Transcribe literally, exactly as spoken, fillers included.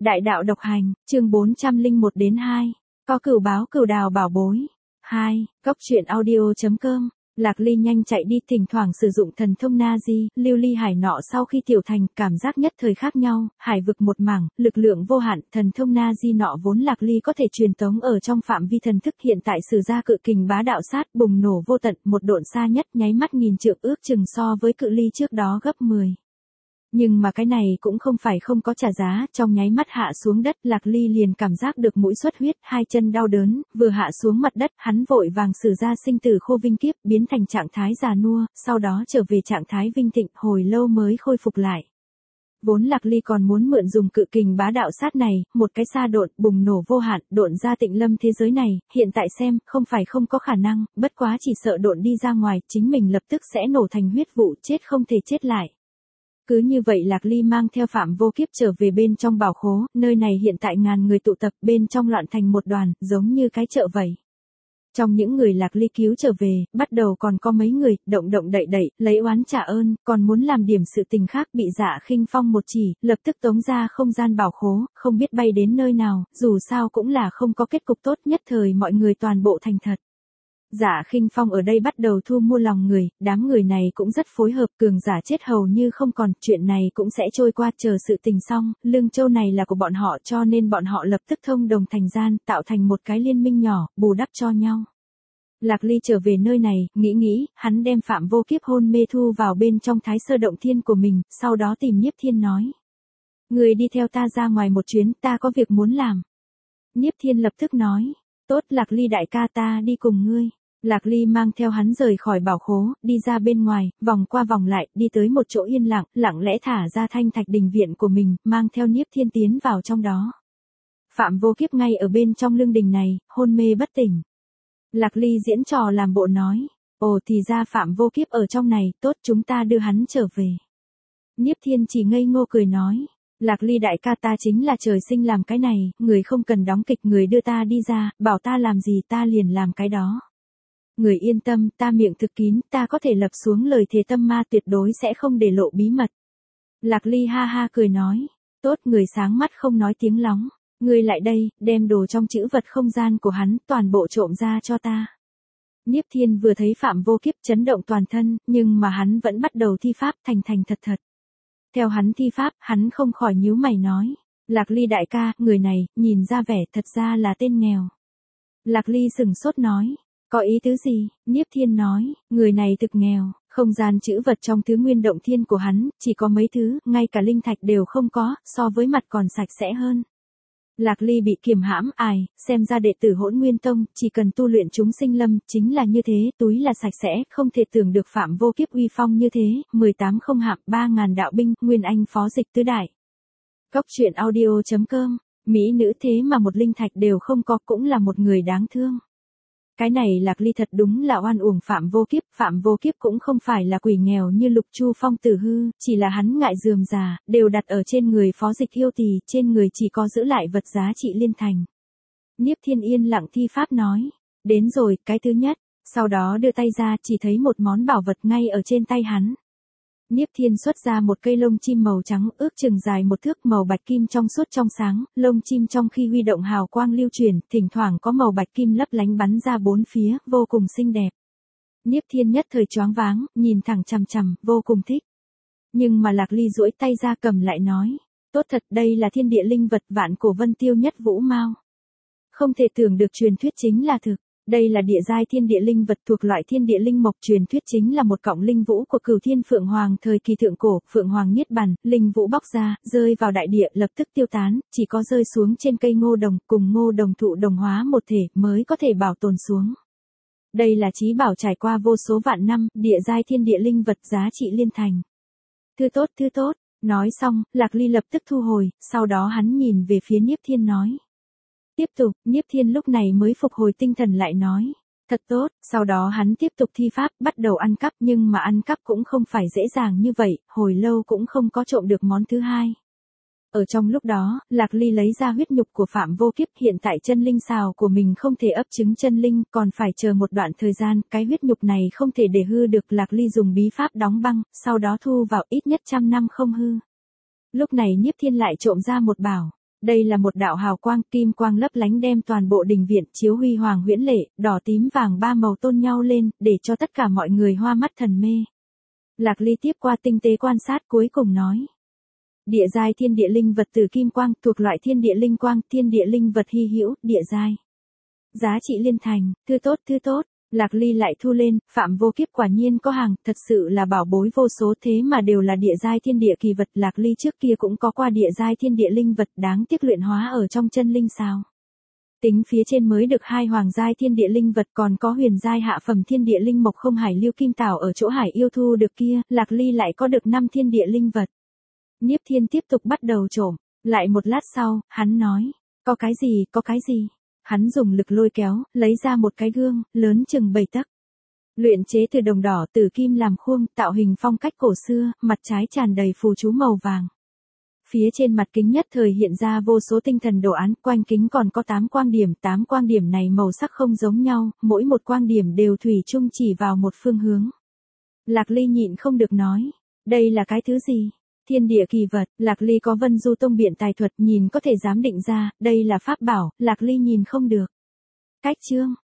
Đại đạo độc hành, chương bốn trăm lẻ một đến hai. Có cửu báo cửu đào bảo bối. hai. Cốc truyện audio.com. Lạc Ly nhanh chạy đi, thỉnh thoảng sử dụng thần thông na di, lưu ly hải nọ sau khi tiểu thành, cảm giác nhất thời khác nhau, hải vực một mảng, lực lượng vô hạn, thần thông na di nọ vốn Lạc Ly có thể truyền tống ở trong phạm vi thần thức, hiện tại sử ra cự kình bá đạo sát, bùng nổ vô tận, một độn xa nhất, nháy mắt nghìn trượng, ước chừng so với cự ly trước đó gấp mười. Nhưng mà cái này cũng không phải không có trả giá, trong nháy mắt hạ xuống đất, Lạc Ly liền cảm giác được mũi xuất huyết, hai chân đau đớn, vừa hạ xuống mặt đất, hắn vội vàng sử ra sinh tử khô vinh kiếp, biến thành trạng thái già nua, sau đó trở về trạng thái vinh thịnh, hồi lâu mới khôi phục lại. Vốn Lạc Ly còn muốn mượn dùng cự kình bá đạo sát này, một cái sa độn, bùng nổ vô hạn, độn ra tịnh lâm thế giới này, hiện tại xem, không phải không có khả năng, bất quá chỉ sợ độn đi ra ngoài, chính mình lập tức sẽ nổ thành huyết vụ, chết không thể chết lại. Cứ như vậy Lạc Ly mang theo Phạm Vô Kiếp trở về bên trong bảo khố, nơi này hiện tại ngàn người tụ tập, bên trong loạn thành một đoàn, giống như cái chợ vậy. Trong những người Lạc Ly cứu trở về, bắt đầu còn có mấy người, động động đậy đậy, lấy oán trả ơn, còn muốn làm điểm sự tình khác, bị Dạ Khinh Phong một chỉ, lập tức tống ra không gian bảo khố, không biết bay đến nơi nào, dù sao cũng là không có kết cục tốt, nhất thời mọi người toàn bộ thành thật. Dạ Khinh Phong ở đây bắt đầu thu mua lòng người, đám người này cũng rất phối hợp, cường giả chết hầu như không còn, chuyện này cũng sẽ trôi qua, chờ sự tình xong, Lương Châu này là của bọn họ, cho nên bọn họ lập tức thông đồng thành gian, tạo thành một cái liên minh nhỏ, bù đắp cho nhau. Lạc Ly trở về nơi này, nghĩ nghĩ, hắn đem Phạm Vô Kiếp hôn mê thu vào bên trong Thái Sơ Động Thiên của mình, sau đó tìm Nhiếp Thiên nói. Người đi theo ta ra ngoài một chuyến, ta có việc muốn làm. Nhiếp Thiên lập tức nói, tốt Lạc Ly đại ca, ta đi cùng ngươi. Lạc Ly mang theo hắn rời khỏi bảo khố, đi ra bên ngoài, vòng qua vòng lại, đi tới một chỗ yên lặng, lặng lẽ thả ra thanh thạch đình viện của mình, mang theo Nhiếp Thiên tiến vào trong đó. Phạm Vô Kiếp ngay ở bên trong lương đình này, hôn mê bất tỉnh. Lạc Ly diễn trò làm bộ nói, ồ thì ra Phạm Vô Kiếp ở trong này, tốt chúng ta đưa hắn trở về. Nhiếp Thiên chỉ ngây ngô cười nói, Lạc Ly đại ca, ta chính là trời sinh làm cái này, người không cần đóng kịch, người đưa ta đi ra, bảo ta làm gì ta liền làm cái đó. Người yên tâm, ta miệng thực kín, ta có thể lập xuống lời thề tâm ma, tuyệt đối sẽ không để lộ bí mật. Lạc Ly ha ha cười nói, tốt, người sáng mắt không nói tiếng lóng, người lại đây, đem đồ trong chữ vật không gian của hắn, toàn bộ trộm ra cho ta. Nhiếp Thiên vừa thấy Phạm Vô Kiếp chấn động toàn thân, nhưng mà hắn vẫn bắt đầu thi pháp thành thành thật thật. Theo hắn thi pháp, hắn không khỏi nhíu mày nói, Lạc Ly đại ca, người này, nhìn ra vẻ thật ra là tên nghèo. Lạc Ly sừng sốt nói, có ý tứ gì? Nhiếp Thiên nói, người này thực nghèo, không gian chữ vật trong thứ nguyên động thiên của hắn, chỉ có mấy thứ, ngay cả linh thạch đều không có, so với mặt còn sạch sẽ hơn. Lạc Ly bị kiềm hãm, ai, xem ra đệ tử Hỗn Nguyên Tông, chỉ cần tu luyện chúng sinh lâm, chính là như thế, túi là sạch sẽ, không thể tưởng được Phạm Vô Kiếp uy phong như thế, mười tám không hạm, ba ngàn đạo binh, Nguyên Anh phó dịch tứ đại. Cốc truyện audio.com, mỹ nữ thế mà một linh thạch đều không có, cũng là một người đáng thương. Cái này Lạc Ly thật đúng là oan uổng Phạm Vô Kiếp, Phạm Vô Kiếp cũng không phải là quỷ nghèo như Lục Chu Phong Tử hư, chỉ là hắn ngại rườm rà, đều đặt ở trên người phó dịch yêu tỳ, trên người chỉ có giữ lại vật giá trị liên thành. Nhiếp Thiên yên lặng thi pháp nói, đến rồi, cái thứ nhất, sau đó đưa tay ra, chỉ thấy một món bảo vật ngay ở trên tay hắn. Nhiếp Thiên xuất ra một cây lông chim màu trắng, ước chừng dài một thước, màu bạch kim trong suốt trong sáng, lông chim trong khi huy động hào quang lưu chuyển, thỉnh thoảng có màu bạch kim lấp lánh bắn ra bốn phía, vô cùng xinh đẹp. Nhiếp Thiên nhất thời choáng váng, nhìn thẳng chằm chằm, vô cùng thích. Nhưng mà Lạc Ly duỗi tay ra cầm lại nói, tốt thật, đây là thiên địa linh vật vạn cổ vân tiêu nhất vũ mao. Không thể tưởng được truyền thuyết chính là thực. Đây là địa giai thiên địa linh vật thuộc loại thiên địa linh mộc, truyền thuyết chính là một cọng linh vũ của Cửu Thiên Phượng Hoàng thời kỳ thượng cổ, Phượng Hoàng niết bàn, linh vũ bóc ra, rơi vào đại địa, lập tức tiêu tán, chỉ có rơi xuống trên cây ngô đồng, cùng ngô đồng thụ đồng hóa một thể, mới có thể bảo tồn xuống. Đây là chí bảo trải qua vô số vạn năm, địa giai thiên địa linh vật giá trị liên thành. Thứ tốt, thứ tốt, nói xong, Lạc Ly lập tức thu hồi, sau đó hắn nhìn về phía Nhiếp Thiên nói. Tiếp tục, Nhiếp Thiên lúc này mới phục hồi tinh thần lại nói, thật tốt, sau đó hắn tiếp tục thi pháp, bắt đầu ăn cắp, nhưng mà ăn cắp cũng không phải dễ dàng như vậy, hồi lâu cũng không có trộm được món thứ hai. Ở trong lúc đó, Lạc Ly lấy ra huyết nhục của Phạm Vô Kiếp, hiện tại chân linh xào của mình không thể ấp trứng chân linh, còn phải chờ một đoạn thời gian, cái huyết nhục này không thể để hư được, Lạc Ly dùng bí pháp đóng băng, sau đó thu vào ít nhất trăm năm không hư. Lúc này Nhiếp Thiên lại trộm ra một bảo. Đây là một đạo hào quang, kim quang lấp lánh đem toàn bộ đình viện chiếu huy hoàng huyễn lệ, đỏ tím vàng ba màu tôn nhau lên, để cho tất cả mọi người hoa mắt thần mê. Lạc Ly tiếp qua tinh tế quan sát cuối cùng nói. Địa giai thiên địa linh vật từ kim quang, thuộc loại thiên địa linh quang, thiên địa linh vật hy hữu, địa giai. Giá trị liên thành, thư tốt thư tốt. Lạc Ly lại thu lên, Phạm Vô Kiếp quả nhiên có hàng, thật sự là bảo bối vô số thế mà đều là địa giai thiên địa kỳ vật. Lạc Ly trước kia cũng có qua địa giai thiên địa linh vật, đáng tiếc luyện hóa ở trong chân linh sao. Tính phía trên mới được hai hoàng giai thiên địa linh vật, còn có huyền giai hạ phẩm thiên địa linh mộc không hải lưu kim tảo ở chỗ hải yêu thu được kia, Lạc Ly lại có được năm thiên địa linh vật. Nhiếp Thiên tiếp tục bắt đầu trộm, lại một lát sau, hắn nói, có cái gì, có cái gì. Hắn dùng lực lôi kéo, lấy ra một cái gương, lớn chừng bảy tấc. Luyện chế từ đồng đỏ tử kim làm khuôn, tạo hình phong cách cổ xưa, mặt trái tràn đầy phù chú màu vàng. Phía trên mặt kính nhất thời hiện ra vô số tinh thần đồ án, quanh kính còn có tám quang điểm, tám quang điểm này màu sắc không giống nhau, mỗi một quang điểm đều thủy chung chỉ vào một phương hướng. Lạc Ly nhịn không được nói, đây là cái thứ gì? Thiên địa kỳ vật, Lạc Ly có Vân Du Tông biện tài thuật, nhìn có thể giám định ra, đây là pháp bảo, Lạc Ly nhìn không được. Cách chương